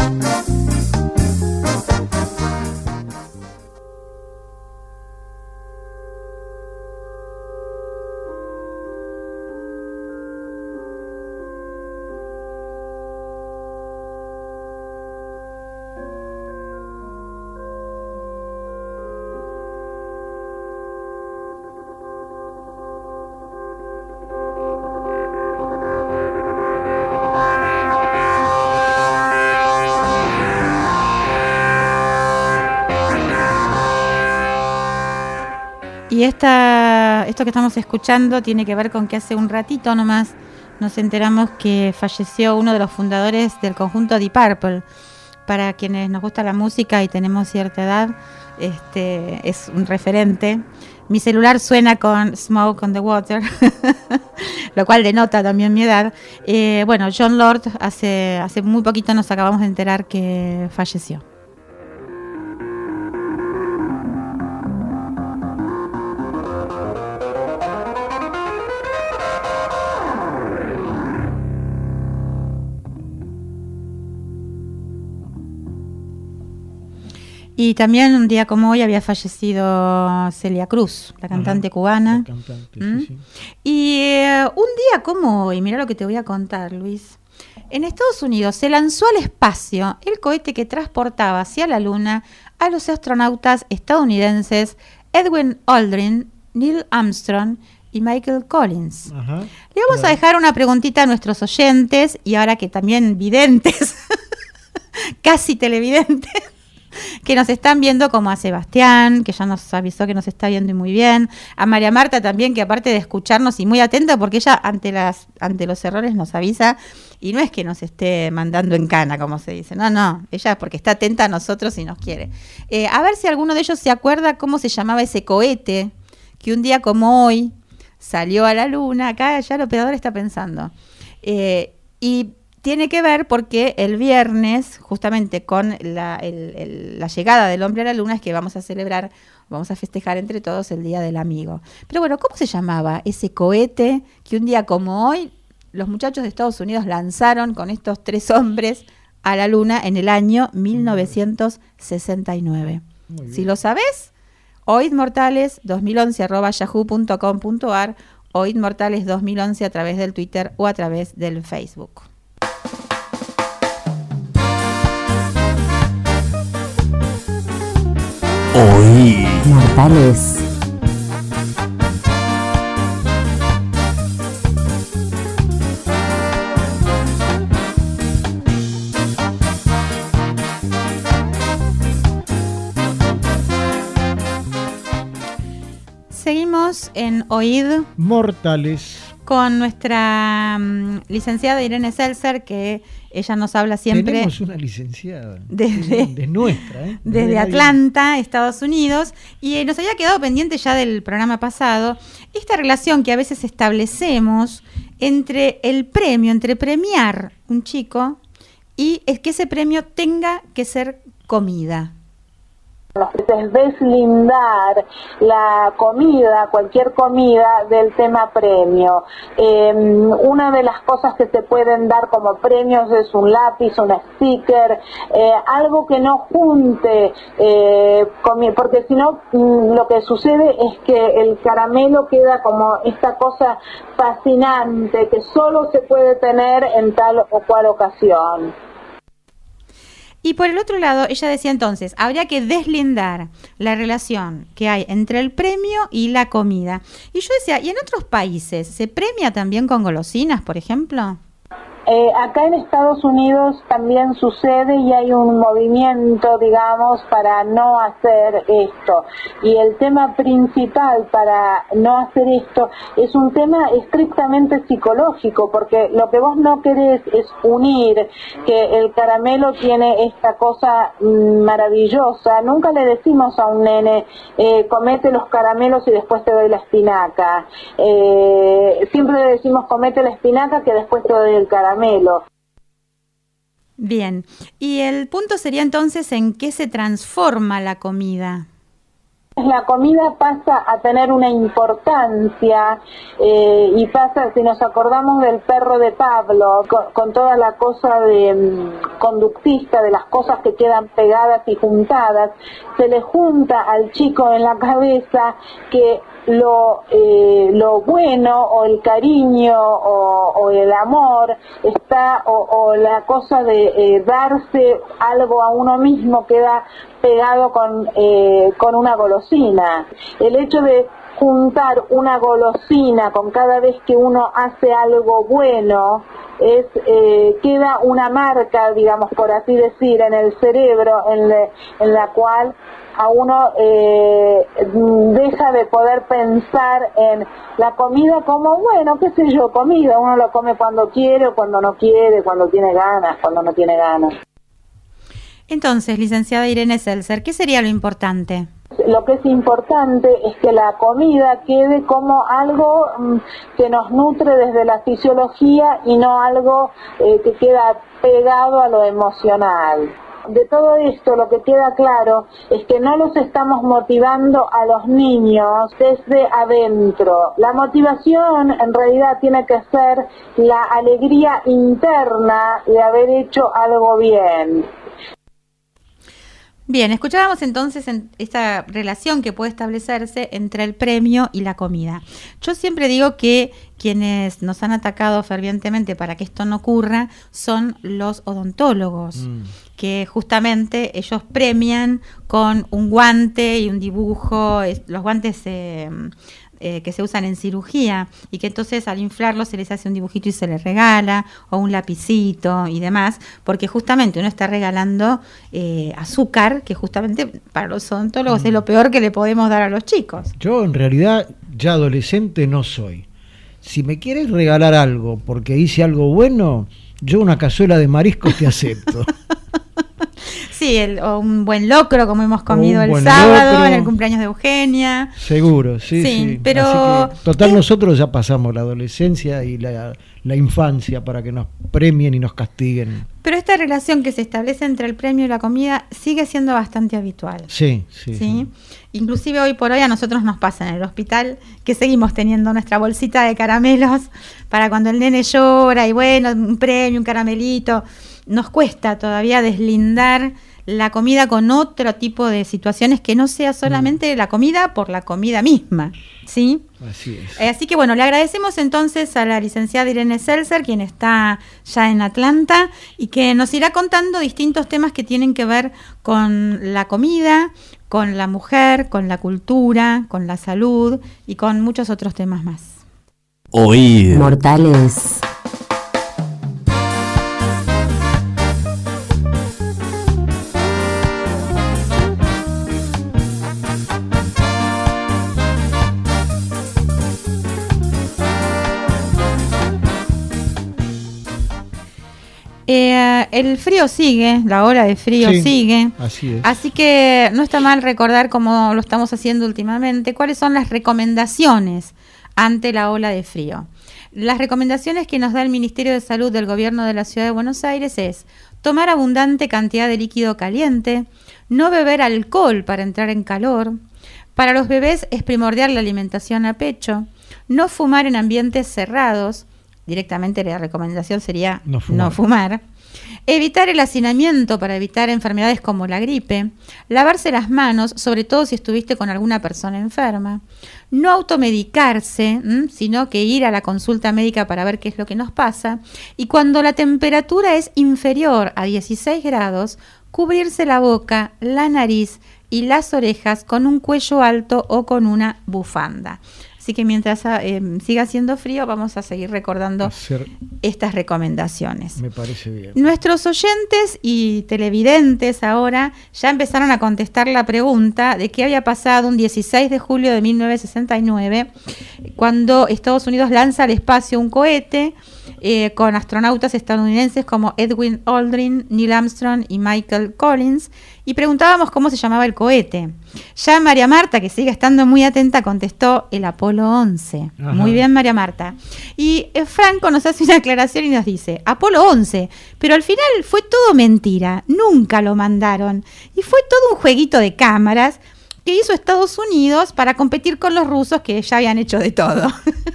Y esta, esto que estamos escuchando tiene que ver con que hace un ratito nomás nos enteramos que falleció uno de los fundadores del conjunto Deep Purple. Para quienes nos gusta la música y tenemos cierta edad, este es un referente. Mi celular suena con Smoke on the Water, lo cual denota también mi edad. Eh, bueno, Jon Lord, hace, hace muy poquito nos acabamos de enterar que falleció. Y también un día como hoy había fallecido Celia Cruz, la cantante Ajá, cubana. La cantante, ¿Mm? sí, sí. Y eh, un día como hoy, mira lo que te voy a contar, Luis. En Estados Unidos se lanzó al espacio el cohete que transportaba hacia la Luna a los astronautas estadounidenses Edwin Aldrin, Neil Armstrong y Michael Collins. Ajá, Le vamos claro. a dejar una preguntita a nuestros oyentes, y ahora que también videntes, casi televidentes, que nos están viendo, como a Sebastián, que ya nos avisó que nos está viendo y muy bien, a María Marta también, que aparte de escucharnos y muy atenta, porque ella ante las ante los errores nos avisa, y no es que nos esté mandando en cana, como se dice, no, no, ella es porque está atenta a nosotros y nos quiere. Eh, a ver si alguno de ellos se acuerda cómo se llamaba ese cohete que un día como hoy salió a la Luna. Acá ya el operador está pensando. Eh, y tiene que ver porque el viernes, justamente con la, el, el, la llegada del hombre a la Luna, es que vamos a celebrar, vamos a festejar entre todos el Día del Amigo. Pero bueno, ¿cómo se llamaba ese cohete que un día como hoy los muchachos de Estados Unidos lanzaron con estos tres hombres a la Luna en el año mil novecientos sesenta y nueve? Si lo sabés, oidmortales dos mil once arroba yahoo punto com punto a r, oidmortales dos mil once a través del Twitter o a través del Facebook. Oíd. Mortales. Seguimos en Oíd Mortales con nuestra um, licenciada Irene Seltzer, que ella nos habla siempre. Tenemos una licenciada desde, de nuestra, ¿eh? desde, desde Atlanta, Estados Unidos, y eh, nos había quedado pendiente ya del programa pasado esta relación que a veces establecemos entre el premio, entre premiar un chico y es que ese premio tenga que ser comida. Es deslindar la comida, cualquier comida, del tema premio. Eh, una de las cosas que se pueden dar como premios es un lápiz, un sticker, eh, algo que no junte, eh, comi- porque si no lo que sucede es que el caramelo queda como esta cosa fascinante que solo se puede tener en tal o cual ocasión. Y por el otro lado, ella decía entonces, habría que deslindar la relación que hay entre el premio y la comida. Y yo decía, ¿y en otros países se premia también con golosinas, por ejemplo? Eh, acá en Estados Unidos también sucede y hay un movimiento, digamos, para no hacer esto. Y el tema principal para no hacer esto es un tema estrictamente psicológico, porque lo que vos no querés es unir que el caramelo tiene esta cosa mmm, maravillosa. Nunca le decimos a un nene, eh, comete los caramelos y después te doy la espinaca. Eh, siempre le decimos, comete la espinaca que después te doy el caramelo. Bien, y el punto sería entonces en qué se transforma la comida. La comida pasa a tener una importancia eh, y pasa, si nos acordamos del perro de Pablo, con, con toda la cosa de um, conductista, de las cosas que quedan pegadas y juntadas, se le junta al chico en la cabeza que lo eh, lo bueno o el cariño o, o el amor está o, o la cosa de eh, darse algo a uno mismo queda pegado con eh, con una golosina. El hecho de juntar una golosina con cada vez que uno hace algo bueno es eh, queda una marca, digamos, por así decir, en el cerebro en, le, en la cual a uno eh, deja de poder pensar en la comida como, bueno, qué sé yo, comida, uno lo come cuando quiere o cuando no quiere, cuando tiene ganas, cuando no tiene ganas. Entonces, licenciada Irene Seltzer, ¿qué sería lo importante? Lo que es importante es que la comida quede como algo mm, que nos nutre desde la fisiología y no algo eh, que queda pegado a lo emocional. De todo esto lo que queda claro es que no los estamos motivando a los niños desde adentro. La motivación en realidad tiene que ser la alegría interna de haber hecho algo bien. Bien, escuchábamos entonces en esta relación que puede establecerse entre el premio y la comida. Yo siempre digo que quienes nos han atacado fervientemente para que esto no ocurra son los odontólogos, mm. que justamente ellos premian con un guante y un dibujo, los guantes eh, eh, que se usan en cirugía, y que entonces al inflarlo se les hace un dibujito y se les regala, o un lapicito y demás, porque justamente uno está regalando eh, azúcar, que justamente para los odontólogos mm. es lo peor que le podemos dar a los chicos. Yo en realidad ya adolescente no soy. Si me quieres regalar algo porque hice algo bueno, yo una cazuela de mariscos te acepto. Sí, el, o un buen locro como hemos comido el sábado locro. En el cumpleaños de Eugenia. Seguro, sí, sí. sí. Pero Así que, total, eh, nosotros ya pasamos la adolescencia y la, la infancia para que nos premien y nos castiguen. Pero esta relación que se establece entre el premio y la comida sigue siendo bastante habitual. Sí, sí. ¿Sí? sí. Inclusive hoy por hoy a nosotros nos pasa en el hospital que seguimos teniendo nuestra bolsita de caramelos para cuando el nene llora y bueno, un premio, un caramelito. Nos cuesta todavía deslindar la comida con otro tipo de situaciones que no sea solamente mm. la comida por la comida misma, ¿sí? Así es. Eh, así que bueno, le agradecemos entonces a la licenciada Irene Seltzer, quien está ya en Atlanta y que nos irá contando distintos temas que tienen que ver con la comida, con la mujer, con la cultura, con la salud y con muchos otros temas más. Oír. Mortales. Eh, el frío sigue, la ola de frío sí, sigue, así es. Así que no está mal recordar, como lo estamos haciendo últimamente, cuáles son las recomendaciones ante la ola de frío. Las recomendaciones que nos da el Ministerio de Salud del Gobierno de la Ciudad de Buenos Aires es tomar abundante cantidad de líquido caliente, no beber alcohol para entrar en calor. Para los bebés es primordial la alimentación a pecho, no fumar en ambientes cerrados. Directamente la recomendación sería no fumar. no fumar, evitar el hacinamiento para evitar enfermedades como la gripe, lavarse las manos, sobre todo si estuviste con alguna persona enferma, no automedicarse, ¿m? sino que ir a la consulta médica para ver qué es lo que nos pasa, y cuando la temperatura es inferior a dieciséis grados, cubrirse la boca, la nariz y las orejas con un cuello alto o con una bufanda. Así que mientras eh, siga haciendo frío, vamos a seguir recordando Hacer, estas recomendaciones. Me parece bien. Nuestros oyentes y televidentes ahora ya empezaron a contestar la pregunta de qué había pasado un dieciséis de julio de mil novecientos sesenta y nueve, cuando Estados Unidos lanza al espacio un cohete eh, con astronautas estadounidenses como Edwin Aldrin, Neil Armstrong y Michael Collins, y preguntábamos cómo se llamaba el cohete. Ya María Marta, que sigue estando muy atenta, contestó el Apolo once. Ajá. Muy bien, María Marta. Y eh, Franco nos hace una aclaración y nos dice, Apolo once, pero al final fue todo mentira, nunca lo mandaron. Y fue todo un jueguito de cámaras que hizo Estados Unidos para competir con los rusos, que ya habían hecho de todo.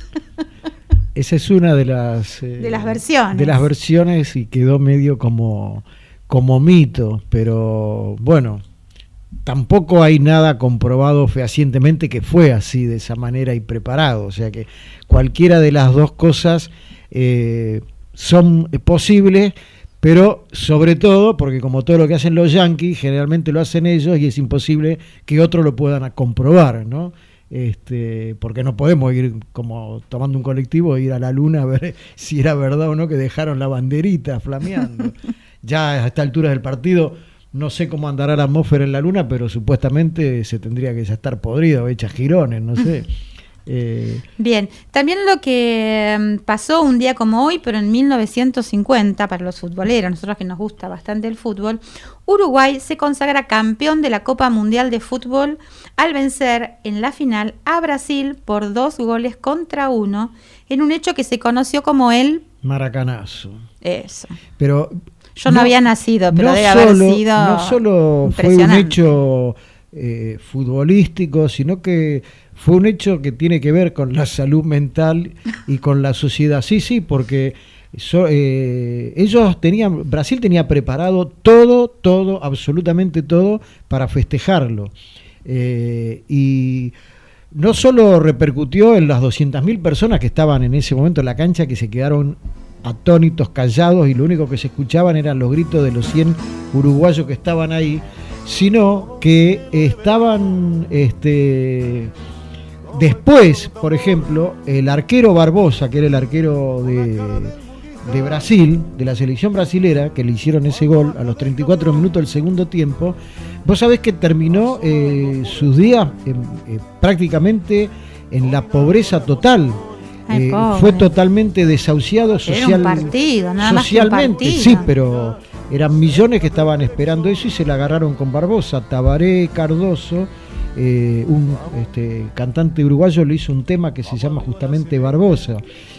Esa es una de las... Eh, de las versiones. De las versiones y quedó medio como, como mito, pero bueno, tampoco hay nada comprobado fehacientemente que fue así, de esa manera y preparado. O sea que cualquiera de las dos cosas eh, son posibles, pero sobre todo, porque como todo lo que hacen los yanquis, generalmente lo hacen ellos y es imposible que otros lo puedan comprobar, ¿no? Este, porque no podemos ir como tomando un colectivo e ir a la luna a ver si era verdad o no que dejaron la banderita flameando. Ya a esta altura del partido no sé cómo andará la atmósfera en la luna, pero supuestamente se tendría que ya estar podrida o hecha girones, no sé. Eh, Bien, también lo que pasó un día como hoy, pero en mil novecientos cincuenta, para los futboleros, nosotros que nos gusta bastante el fútbol, Uruguay se consagra campeón de la Copa Mundial de Fútbol al vencer en la final a Brasil por dos goles contra uno, en un hecho que se conoció como el Maracanazo. Eso. Pero yo no, no había nacido, pero no debe solo, haber sido no solo fue un hecho eh, futbolístico, sino que fue un hecho que tiene que ver con la salud mental y con la sociedad. Sí, sí, porque so, eh, ellos tenían, Brasil tenía preparado todo, todo, absolutamente todo para festejarlo. Eh, y no solo repercutió en las doscientas mil personas que estaban en ese momento en la cancha, que se quedaron atónitos, callados, y lo único que se escuchaban eran los gritos de los cien uruguayos que estaban ahí, sino que estaban... este después, por ejemplo, el arquero Barbosa, que era el arquero de, de Brasil, de la selección brasilera, que le hicieron ese gol a los treinta y cuatro minutos del segundo tiempo, vos sabés que terminó eh, sus días eh, eh, prácticamente en la pobreza total. Ay, eh, fue totalmente desahuciado social, era un partido, nada socialmente, más que un partido. Sí, pero eran millones que estaban esperando eso y se la agarraron con Barbosa. Tabaré, Cardoso, Eh, un este, cantante uruguayo le hizo un tema que se llama justamente Barbosa,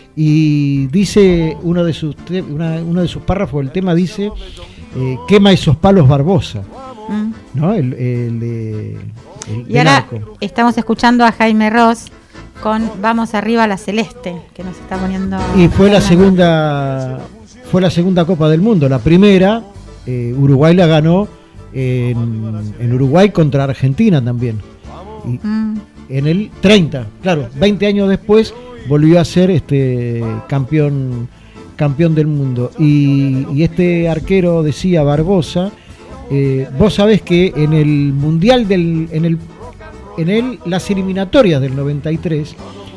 y dice uno de sus te- una, uno de sus párrafos del tema dice eh, quema esos palos Barbosa, mm. ¿no? El, el, el, el y ahora arco. Estamos escuchando a Jaime Ross con Vamos arriba a la celeste, que nos está poniendo. Y fue la segunda fue la segunda Copa del Mundo. La primera eh, Uruguay la ganó En, en Uruguay contra Argentina también, y mm. en el treinta, claro, veinte años después volvió a ser este campeón campeón del mundo. Y, y este arquero decía, Barbosa, eh, vos sabés que en el mundial del en el en el las eliminatorias del noventa y tres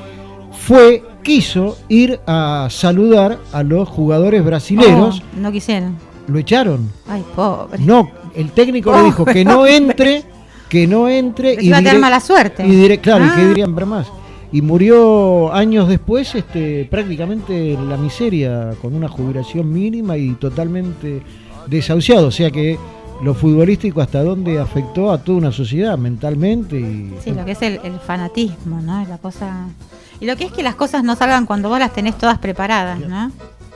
fue quiso ir a saludar a los jugadores brasileños. Oh, no quisieron. Lo echaron. Ay, pobre. No, el técnico pobre, le dijo que no entre, que no entre y iba a tener mala suerte. Y diré, claro, ah. y que dirían ver más. Y murió años después, este, prácticamente en la miseria, con una jubilación mínima y totalmente desahuciado. O sea que lo futbolístico hasta dónde afectó a toda una sociedad mentalmente. Y, sí, lo que es el, el fanatismo, ¿no? La cosa. Y lo que es que las cosas no salgan cuando vos las tenés todas preparadas, ¿no?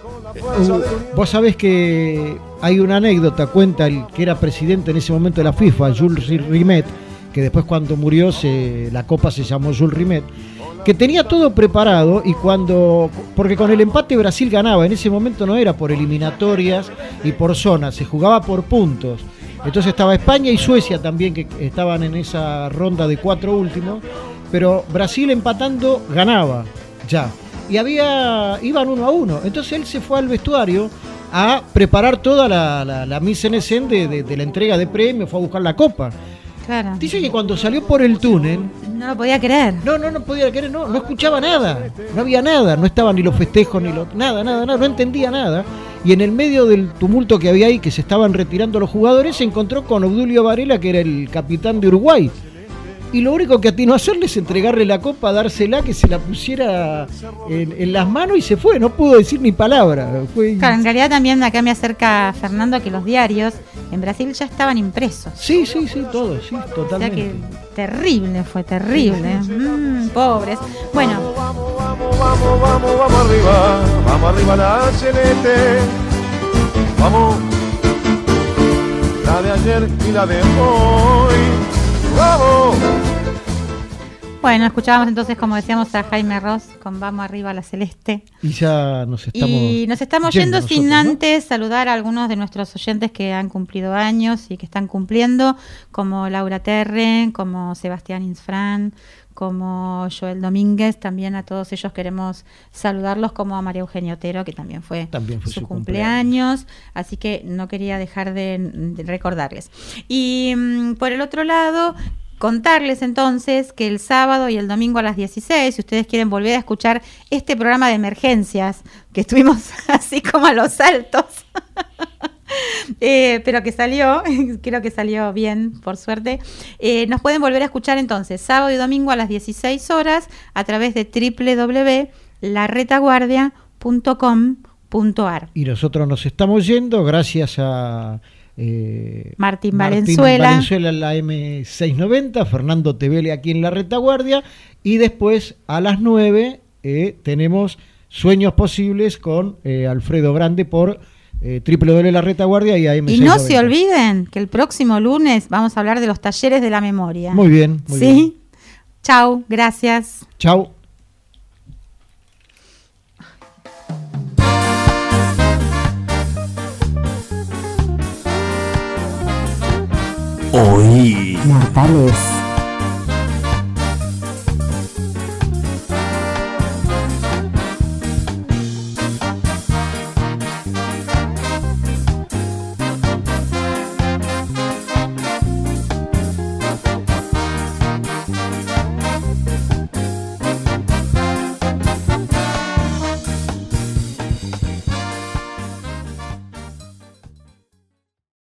Uh, vos sabés que hay una anécdota, cuenta el que era presidente en ese momento de la FIFA, Jules Rimet, que después cuando murió se, la copa se llamó Jules Rimet, que tenía todo preparado, y cuando, porque con el empate Brasil ganaba, en ese momento no era por eliminatorias y por zonas, se jugaba por puntos. Entonces estaba España y Suecia también, que estaban en esa ronda de cuatro últimos, pero Brasil empatando ganaba ya. Y había iban uno a uno. Entonces él se fue al vestuario a preparar toda la, la, la mise en scène de, de, de la entrega de premios, fue a buscar la copa. Claro. Dice que cuando salió por el túnel... No lo podía creer. No, no, no podía creer, no, no escuchaba nada. No había nada, no estaban ni los festejos, ni los... Nada, nada, nada, no entendía nada. Y en el medio del tumulto que había ahí, que se estaban retirando los jugadores, se encontró con Obdulio Varela, que era el capitán de Uruguay. Y lo único que atinó a hacerle es entregarle la copa, dársela, que se la pusiera en, en las manos y se fue. No pudo decir ni palabra. Fue... Claro, en realidad también acá me acerca Fernando que los diarios en Brasil ya estaban impresos. Sí, sí, sí, todo, sí, totalmente. O sea que terrible, fue terrible. Mm, pobres. Bueno. Vamos, vamos, vamos, vamos, vamos arriba. Vamos arriba la celeste. Vamos. La de ayer y la de hoy. ¡Vamos! Bueno, escuchábamos entonces, como decíamos, a Jaime Ross con Vamos arriba a la celeste. Y ya nos estamos Y nos estamos yendo, yendo sin nosotros, antes ¿no? saludar a algunos de nuestros oyentes que han cumplido años y que están cumpliendo, como Laura Terre, como Sebastián Insfran, como Joel Domínguez. También a todos ellos queremos saludarlos, como a María Eugenia Otero, que también fue, también fue su, su cumpleaños. cumpleaños, así que no quería dejar de, de recordarles. Y um, por el otro lado, contarles entonces que el sábado y el domingo a las dieciséis, si ustedes quieren volver a escuchar este programa de emergencias, que estuvimos así como a los saltos, Eh, pero que salió, creo que salió bien, por suerte. Eh, nos pueden volver a escuchar entonces sábado y domingo a las dieciséis horas a través de doble u doble u doble u punto la retaguardia punto com punto a r. Y nosotros nos estamos yendo gracias a eh, Martín, Martín Valenzuela. Valenzuela en la eme seiscientos noventa, Fernando Tevele aquí en La Retaguardia, y después a las nueve eh, tenemos Sueños Posibles con eh, Alfredo Grande por Eh, doble u doble u doble u punto la retaguardia y A M Y no se olviden que el próximo lunes vamos a hablar de los talleres de la memoria. Muy bien, muy ¿Sí? bien. Chau, gracias. Chau. Hoy. Mortales.